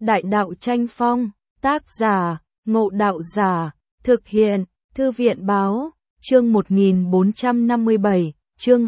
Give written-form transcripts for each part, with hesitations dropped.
Đại đạo tranh phong, tác giả, Ngộ Đạo Giả, thực hiện, Thư viện báo, chương 1457, chương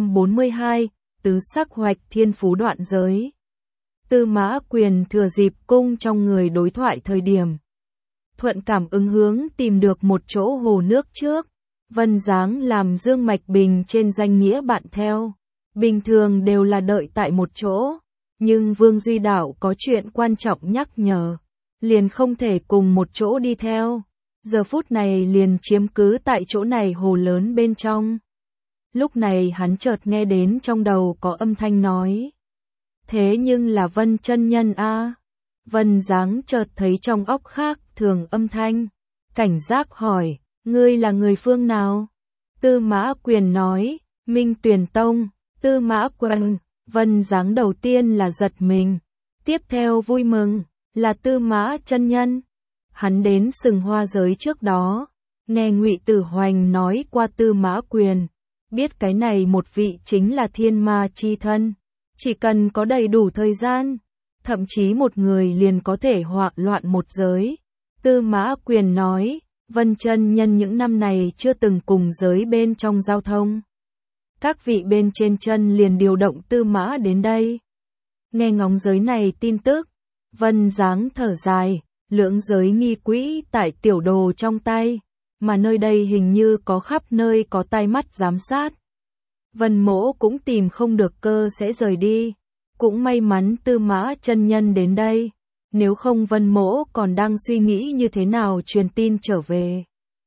242, tứ sắc hoạch thiên phú đoạn giới. Tư Mã Quyền thừa dịp cung trong người đối thoại thời điểm. Thuận cảm ứng hướng tìm được một chỗ hồ nước trước, Vân Giáng làm Dương Mạch Bình trên danh nghĩa bạn theo. Bình thường đều là đợi tại một chỗ, nhưng Vương Duy Đạo có chuyện quan trọng nhắc nhở, liền không thể cùng một chỗ đi theo. Giờ phút này liền chiếm cứ tại chỗ này hồ lớn bên trong. Lúc này hắn chợt nghe đến trong đầu có âm thanh nói. Thế nhưng là Vân chân nhân a. Vân Giáng chợt thấy trong óc khác thường âm thanh. Cảnh giác hỏi, ngươi là người phương nào? Tư Mã Quyền nói, Minh Tuyền Tông. Tư Mã Quyền, Vân Giáng đầu tiên là giật mình. Tiếp theo vui mừng, là Tư Mã chân nhân. Hắn đến Sừng Hoa giới trước đó, nghe Ngụy Tử Hoành nói qua Tư Mã Quyền, biết cái này một vị chính là thiên ma chi thân, chỉ cần có đầy đủ thời gian, thậm chí một người liền có thể họa loạn một giới. Tư Mã Quyền nói, Vân chân nhân những năm này chưa từng cùng giới bên trong giao thông. Các vị bên trên chân liền điều động Tư Mã đến đây. Nghe ngóng giới này tin tức, Vân Giáng thở dài. Lưỡng giới nghi quỹ tại tiểu đồ trong tay, mà nơi đây hình như có khắp nơi có tai mắt giám sát. Vân Mỗ cũng tìm không được cơ sẽ rời đi, cũng may mắn Tư Mã chân nhân đến đây, nếu không Vân Mỗ còn đang suy nghĩ như thế nào truyền tin trở về.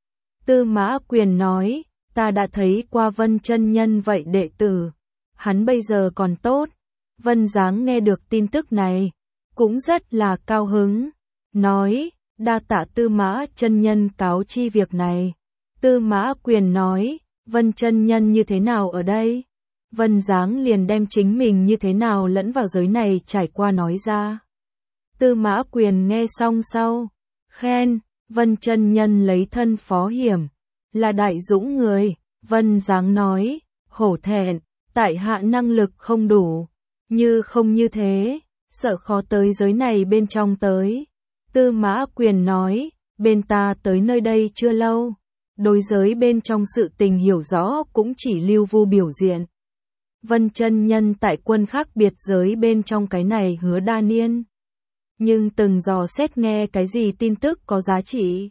Tư Mã Quyền nói, ta đã thấy qua Vân chân nhân vậy đệ tử, hắn bây giờ còn tốt. Vân Giáng nghe được tin tức này, cũng rất là cao hứng. Nói, đa tạ Tư Mã chân nhân cáo chi việc này. Tư Mã Quyền nói, Vân chân nhân như thế nào ở đây? Vân Giáng liền đem chính mình như thế nào lẫn vào giới này trải qua nói ra. Tư Mã Quyền nghe xong sau, khen, Vân chân nhân lấy thân phó hiểm, là đại dũng người. Vân Giáng nói, hổ thẹn, tại hạ năng lực không đủ, như không như thế, sợ khó tới giới này bên trong tới. Tư Mã Quyền nói, bên ta tới nơi đây chưa lâu, đối giới bên trong sự tình hiểu rõ cũng chỉ lưu vu biểu diện. Vân chân nhân tại quân khác biệt giới bên trong cái này hứa đa niên, nhưng từng dò xét nghe cái gì tin tức có giá trị.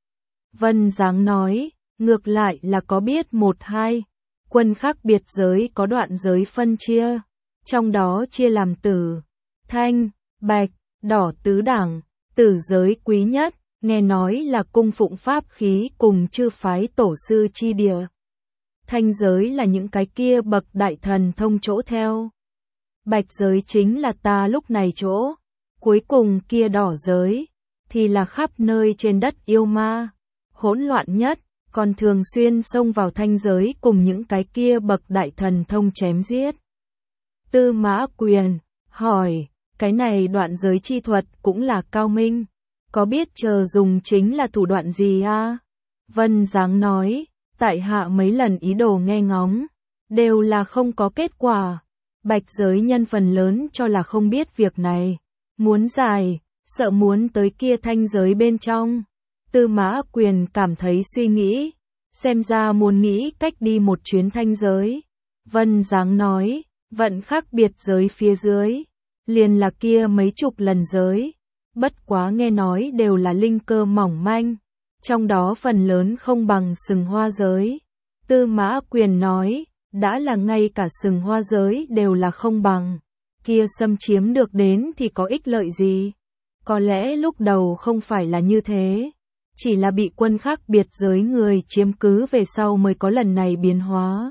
Vân Giáng nói, ngược lại là có biết một hai, quân khác biệt giới có đoạn giới phân chia, trong đó chia làm tử, thanh, bạch, đỏ tứ đẳng. Tử giới quý nhất, nghe nói là cung phụng pháp khí cùng chư phái tổ sư chi địa. Thanh giới là những cái kia bậc đại thần thông chỗ theo. Bạch giới chính là ta lúc này chỗ. Cuối cùng kia đỏ giới, thì là khắp nơi trên đất yêu ma. Hỗn loạn nhất, còn thường xuyên xông vào thanh giới cùng những cái kia bậc đại thần thông chém giết. Tư Mã Quyền, hỏi. Cái này đoạn giới chi thuật cũng là cao minh, có biết chờ dùng chính là thủ đoạn gì a? Vân Giáng nói, tại hạ mấy lần ý đồ nghe ngóng, đều là không có kết quả. Bạch giới nhân phần lớn cho là không biết việc này, muốn giải, sợ muốn tới kia thanh giới bên trong. Tư Mã Quyền cảm thấy suy nghĩ, xem ra muốn nghĩ cách đi một chuyến thanh giới. Vân Giáng nói, vận khác biệt giới phía dưới. Liền là kia mấy chục lần giới, bất quá nghe nói đều là linh cơ mỏng manh, trong đó phần lớn không bằng Sừng Hoa giới. Tư Mã Quyền nói, đã là ngay cả Sừng Hoa giới đều là không bằng, kia xâm chiếm được đến thì có ích lợi gì? Có lẽ lúc đầu không phải là như thế, chỉ là bị quân khác biệt giới người chiếm cứ về sau mới có lần này biến hóa.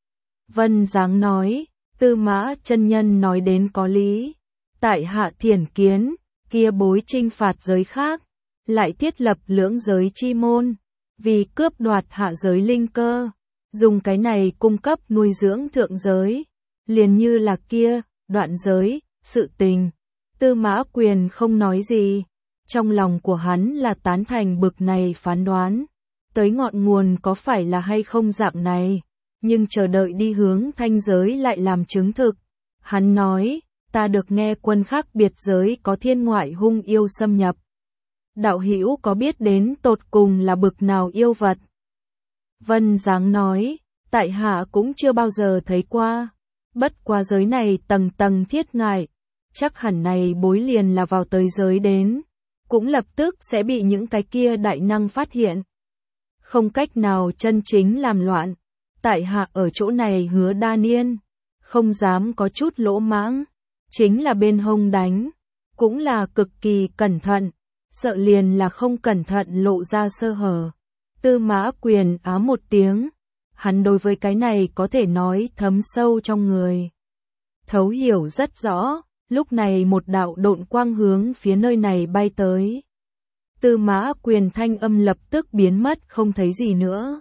Vân Giáng nói, Tư Mã chân nhân nói đến có lý. Tại hạ thiển kiến, kia bối chinh phạt giới khác, lại thiết lập lưỡng giới chi môn, vì cướp đoạt hạ giới linh cơ, dùng cái này cung cấp nuôi dưỡng thượng giới, liền như là kia, đoạn giới, sự tình. Tư Mã Quyền không nói gì, trong lòng của hắn là tán thành bực này phán đoán, tới ngọn nguồn có phải là hay không dạng này, nhưng chờ đợi đi hướng thanh giới lại làm chứng thực. Hắn nói, ta được nghe quân khác biệt giới có thiên ngoại hung yêu xâm nhập. Đạo hữu có biết đến tột cùng là bực nào yêu vật? Vân Giáng nói, tại hạ cũng chưa bao giờ thấy qua. Bất qua giới này tầng tầng thiết ngại, chắc hẳn này bối liền là vào tới giới đến, cũng lập tức sẽ bị những cái kia đại năng phát hiện. Không cách nào chân chính làm loạn, tại hạ ở chỗ này hứa đa niên, không dám có chút lỗ mãng, chính là bên hông đánh, cũng là cực kỳ cẩn thận, sợ liền là không cẩn thận lộ ra sơ hở. Tư Mã Quyền á một tiếng, hắn đối với cái này có thể nói thấm sâu trong người. Thấu hiểu rất rõ, lúc này một đạo độn quang hướng phía nơi này bay tới. Tư Mã Quyền thanh âm lập tức biến mất không thấy gì nữa.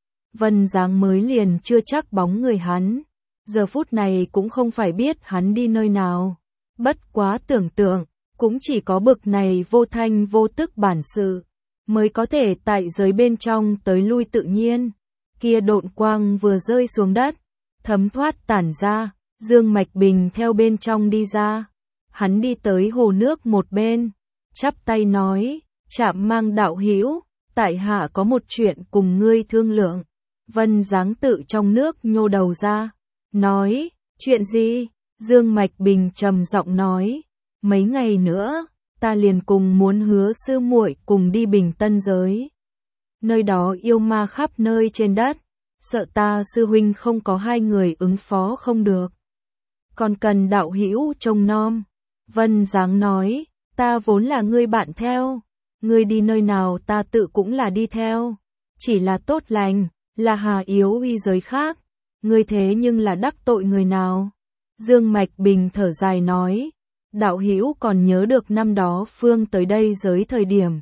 Vân Giáng mới liền chưa chắc bóng người hắn, giờ phút này cũng không phải biết hắn đi nơi nào. Bất quá tưởng tượng, cũng chỉ có bực này vô thanh vô tức bản sự, mới có thể tại giới bên trong tới lui tự nhiên. Kia độn quang vừa rơi xuống đất, thấm thoát tản ra, Dương Mạch Bình theo bên trong đi ra. Hắn đi tới hồ nước một bên, chắp tay nói, Trạm Mang đạo hữu, tại hạ có một chuyện cùng ngươi thương lượng. Vân Giáng tự trong nước nhô đầu ra, nói, chuyện gì? Dương Mạch Bình trầm giọng nói, mấy ngày nữa, ta liền cùng muốn hứa sư muội cùng đi Bình Tân giới. Nơi đó yêu ma khắp nơi trên đất, sợ ta sư huynh không có hai người ứng phó không được. Còn cần đạo hữu trông nom. Vân Giáng nói, ta vốn là ngươi bạn theo, ngươi đi nơi nào ta tự cũng là đi theo, chỉ là tốt lành, là hà yếu uy giới khác, ngươi thế nhưng là đắc tội người nào? Dương Mạch Bình thở dài nói, đạo hữu còn nhớ được năm đó Phương tới đây giới thời điểm.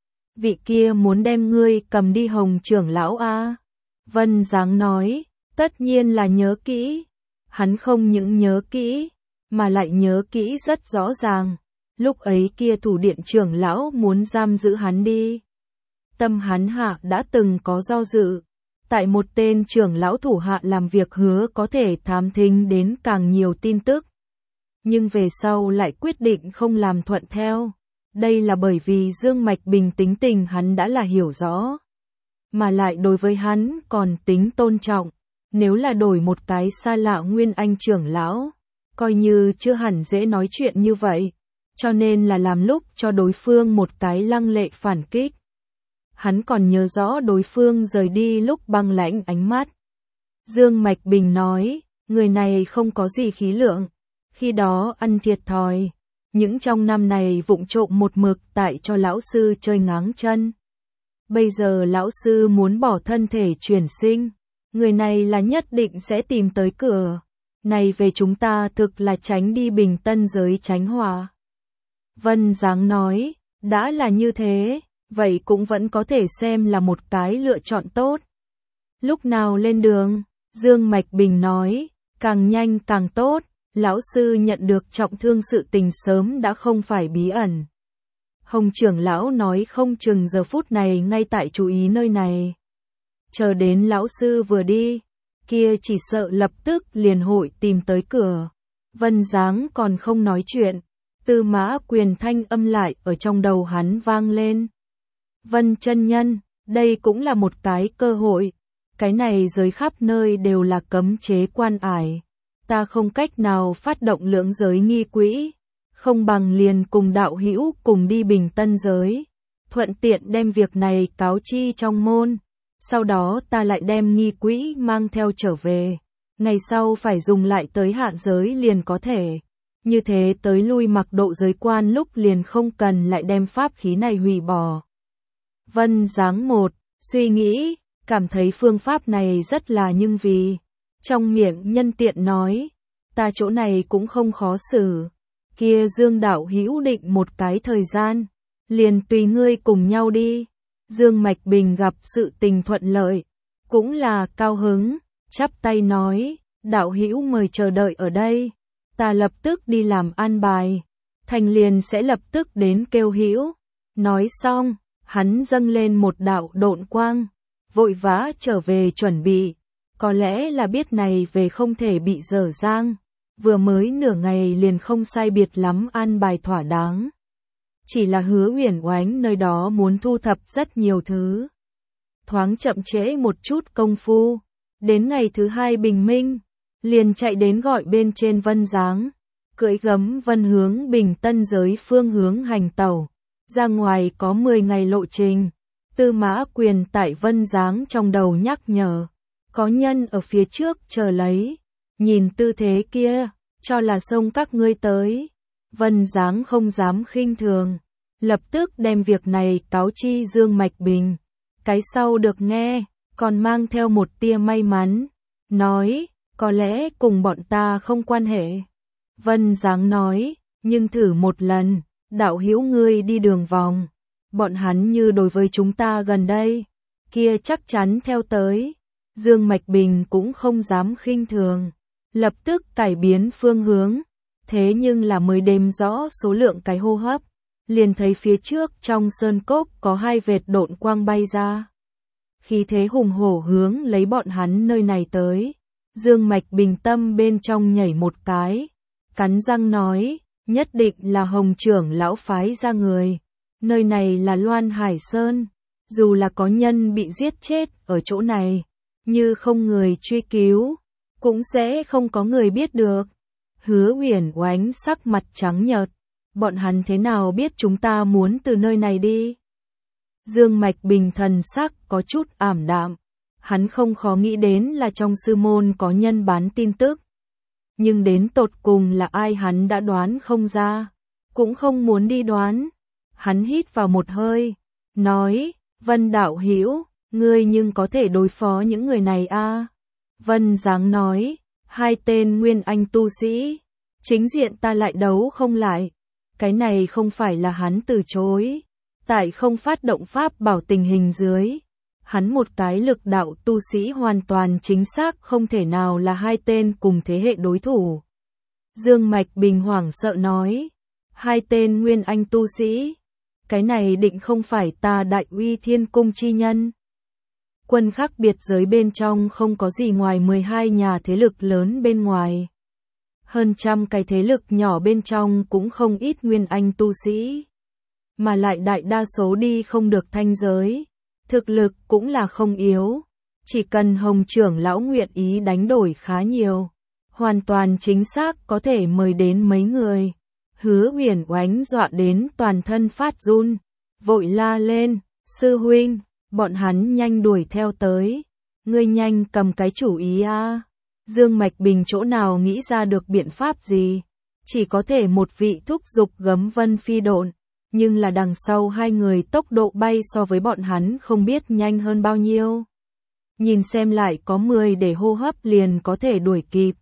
Vị kia muốn đem ngươi cầm đi Hồng trưởng lão a. Vân Giáng nói, tất nhiên là nhớ kỹ. Hắn không những nhớ kỹ, mà lại nhớ kỹ rất rõ ràng. Lúc ấy kia thủ điện trưởng lão muốn giam giữ hắn đi. Tâm hắn hạ đã từng có do dự. Tại một tên trưởng lão thủ hạ làm việc hứa có thể thám thính đến càng nhiều tin tức. Nhưng về sau lại quyết định không làm thuận theo. Đây là bởi vì Dương Mạch Bình tính tình hắn đã là hiểu rõ. Mà lại đối với hắn còn tính tôn trọng. Nếu là đổi một cái xa lạ Nguyên Anh trưởng lão, coi như chưa hẳn dễ nói chuyện như vậy. Cho nên là làm lúc cho đối phương một cái lăng lệ phản kích. Hắn còn nhớ rõ đối phương rời đi lúc băng lãnh ánh mắt. Dương Mạch Bình nói, người này không có gì khí lượng, khi đó ăn thiệt thòi, những trong năm này vụng trộm một mực tại cho lão sư chơi ngáng chân. Bây giờ lão sư muốn bỏ thân thể chuyển sinh, người này là nhất định sẽ tìm tới cửa. Này về chúng ta thực là tránh đi Bình Tân giới tránh họa. Vân Giáng nói, đã là như thế, vậy cũng vẫn có thể xem là một cái lựa chọn tốt. Lúc nào lên đường? Dương Mạch Bình nói, càng nhanh càng tốt, lão sư nhận được trọng thương sự tình sớm đã không phải bí ẩn. Hồng trưởng lão nói không chừng giờ phút này ngay tại chú ý nơi này. Chờ đến lão sư vừa đi, kia chỉ sợ lập tức liền hội tìm tới cửa. Vân Giáng còn không nói chuyện, Tư Mã Quyền thanh âm lại ở trong đầu hắn vang lên. Vân chân nhân, đây cũng là một cái cơ hội. Cái này giới khắp nơi đều là cấm chế quan ải. Ta không cách nào phát động lưỡng giới nghi quỹ. Không bằng liền cùng đạo hữu cùng đi Bình Tân giới. Thuận tiện đem việc này cáo chi trong môn. Sau đó ta lại đem nghi quỹ mang theo trở về. Ngày sau phải dùng lại tới hạ giới liền có thể. Như thế tới lui mặc độ giới quan lúc liền không cần lại đem pháp khí này hủy bỏ. Vân Giáng một, suy nghĩ, cảm thấy phương pháp này rất là nhưng vì. Trong miệng nhân tiện nói, ta chỗ này cũng không khó xử. Kia Dương đạo hữu định một cái thời gian, liền tùy ngươi cùng nhau đi. Dương Mạch Bình gặp sự tình thuận lợi, cũng là cao hứng, chắp tay nói, đạo hữu mời chờ đợi ở đây. Ta lập tức đi làm an bài, thành liền sẽ lập tức đến kêu hữu. Nói xong, hắn dâng lên một đạo độn quang, vội vã trở về chuẩn bị, có lẽ là biết này về không thể bị dở dang. vừa mới nửa ngày liền không sai biệt lắm an bài thỏa đáng. Chỉ là Hứa Uyển Oánh nơi đó muốn thu thập rất nhiều thứ. Thoáng chậm trễ một chút công phu, đến ngày thứ hai bình minh, liền chạy đến gọi bên trên Vân Giáng, cưỡi gấm Vân hướng Bình Tân giới phương hướng hành tẩu, ra ngoài có 10 ngày lộ trình. Tư Mã Quyền tại Vân Giáng trong đầu nhắc nhở, có nhân ở phía trước chờ lấy, nhìn tư thế kia, cho là xông các ngươi tới. Vân Giáng không dám khinh thường, lập tức đem việc này cáo chi Dương Mạch Bình. Cái sau được nghe, còn mang theo một tia may mắn, nói, có lẽ cùng bọn ta không quan hệ. Vân Giáng nói, nhưng thử một lần, đạo hữu ngươi đi đường vòng, bọn hắn như đối với chúng ta gần đây, kia chắc chắn theo tới. Dương Mạch Bình cũng không dám khinh thường, lập tức cải biến phương hướng, thế nhưng là mới đếm rõ số lượng cái hô hấp, liền thấy phía trước trong sơn cốc có 2 vệt độn quang bay ra. Khí thế hùng hổ hướng lấy bọn hắn nơi này tới. Dương Mạch Bình tâm bên trong nhảy một cái, cắn răng nói, nhất định là Hồng trưởng lão phái ra người. Nơi này là Loan Hải Sơn, dù là có nhân bị giết chết ở chỗ này, như không người truy cứu, cũng sẽ không có người biết được. Hứa Uyển Oánh sắc mặt trắng nhợt, bọn hắn thế nào biết chúng ta muốn từ nơi này đi? Dương Mạch Bình thần sắc có chút ảm đạm, hắn không khó nghĩ đến là trong sư môn có nhân bán tin tức. Nhưng đến tột cùng là ai hắn đã đoán không ra, cũng không muốn đi đoán. Hắn hít vào một hơi, nói, Vân đạo hữu, ngươi nhưng có thể đối phó những người này a? Vân Giáng nói, 2 tên nguyên anh tu sĩ, chính diện ta lại đấu không lại. Cái này không phải là hắn từ chối, tại không phát động pháp bảo tình hình dưới, hắn một cái lực đạo tu sĩ hoàn toàn chính xác không thể nào là 2 tên cùng thế hệ đối thủ. Dương Mạch Bình hoảng sợ nói, 2 tên nguyên anh tu sĩ, cái này định không phải ta Đại Uy Thiên Cung chi nhân. Quân khác biệt giới bên trong không có gì ngoài 12 nhà thế lực lớn bên ngoài. Hơn trăm cái thế lực nhỏ bên trong cũng không ít nguyên anh tu sĩ. Mà lại đại đa số đi không được thanh giới. Thực lực cũng là không yếu. Chỉ cần Hồng trưởng lão nguyện ý đánh đổi khá nhiều. Hoàn toàn chính xác có thể mời đến mấy người. Hứa Uyển Oánh dọa đến toàn thân phát run. Vội la lên, sư huynh, bọn hắn nhanh đuổi theo tới. Ngươi nhanh cầm cái chủ ý a. Dương Mạch Bình chỗ nào nghĩ ra được biện pháp gì, chỉ có thể một vị thúc giục gấm vân phi độn, nhưng là đằng sau 2 người tốc độ bay so với bọn hắn không biết nhanh hơn bao nhiêu. Nhìn xem lại có 10 để hô hấp liền có thể đuổi kịp.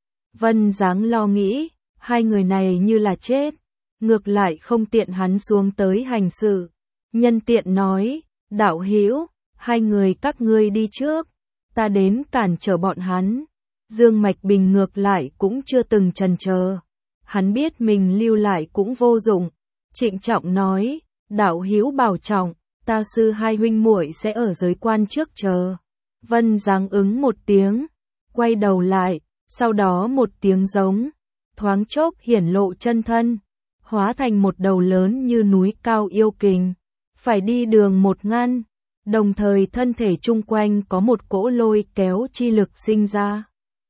Vân Giáng lo nghĩ, 2 người này như là chết, ngược lại không tiện hắn xuống tới hành sự. Nhân tiện nói, đạo hữu, 2 người các ngươi đi trước, ta đến cản trở bọn hắn. Dương Mạch Bình ngược lại cũng chưa từng chần chờ. Hắn biết mình lưu lại cũng vô dụng. Trịnh trọng nói, đạo hữu bảo trọng, ta sư 2 huynh muội sẽ ở giới quan trước chờ. Vân Giáng ứng một tiếng, quay đầu lại, sau đó một tiếng giống, thoáng chốc hiển lộ chân thân, hóa thành một đầu lớn như núi cao yêu kình, phải đi đường một ngăn, đồng thời thân thể chung quanh có một cỗ lôi kéo chi lực sinh ra.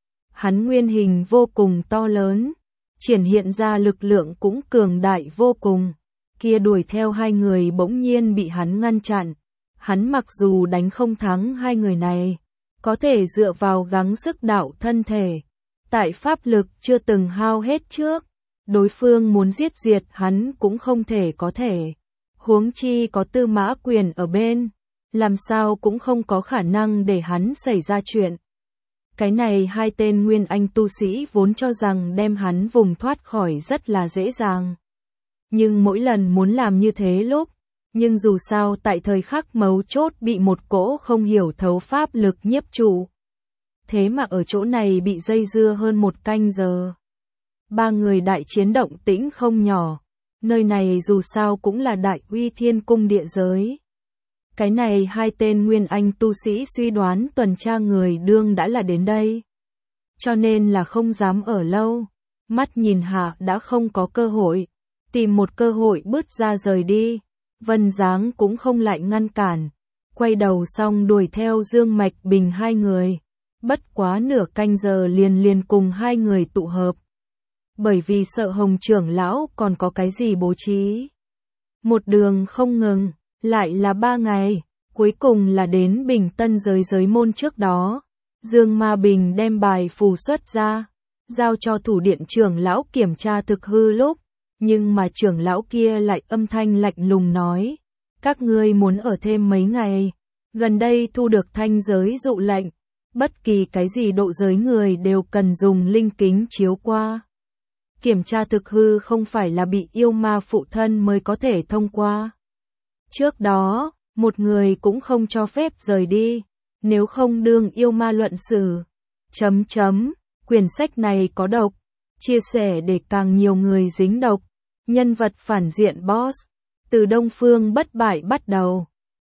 Hắn nguyên hình vô cùng to lớn, triển hiện ra lực lượng cũng cường đại vô cùng. Kia đuổi theo 2 người bỗng nhiên bị hắn ngăn chặn. Hắn mặc dù đánh không thắng 2 người này, có thể dựa vào gắng sức đạo thân thể. Tại pháp lực chưa từng hao hết trước, đối phương muốn giết diệt hắn cũng không thể có thể. Huống chi có Tư Mã Quyền ở bên, làm sao cũng không có khả năng để hắn xảy ra chuyện. Cái này 2 tên nguyên anh tu sĩ vốn cho rằng đem hắn vùng thoát khỏi rất là dễ dàng. Nhưng mỗi lần muốn làm như thế lúc, nhưng dù sao tại thời khắc mấu chốt bị một cỗ không hiểu thấu pháp lực nhiếp trụ. Thế mà ở chỗ này bị dây dưa hơn 1 canh giờ. 3 người đại chiến động tĩnh không nhỏ, nơi này dù sao cũng là Đại Uy Thiên Cung địa giới. Cái này 2 tên nguyên anh tu sĩ suy đoán tuần tra người đương đã là đến đây. Cho nên là không dám ở lâu, mắt nhìn Hạ đã không có cơ hội, tìm một cơ hội bứt ra rời đi. Vân Giáng cũng không lại ngăn cản, quay đầu xong đuổi theo Dương Mạch Bình hai người. Bất quá nửa canh giờ liền cùng hai người tụ hợp. Bởi vì sợ Hồng trưởng lão còn có cái gì bố trí. Một đường không ngừng, lại là 3 ngày, cuối cùng là đến Bình Tân giới môn trước đó. Dương Ma Bình đem bài phù xuất ra, giao cho thủ điện trưởng lão kiểm tra thực hư lúc, nhưng mà trưởng lão kia lại âm thanh lạnh lùng nói, các ngươi muốn ở thêm mấy ngày, gần đây thu được thanh giới dụ lệnh, bất kỳ cái gì độ giới người đều cần dùng linh kính chiếu qua. Kiểm tra thực hư không phải là bị yêu ma phụ thân mới có thể thông qua. Trước đó, một người cũng không cho phép rời đi, nếu không đương yêu ma luận xử. Quyển sách này có độc, chia sẻ để càng nhiều người dính độc. Nhân vật phản diện boss, từ Đông Phương bất bại bắt đầu.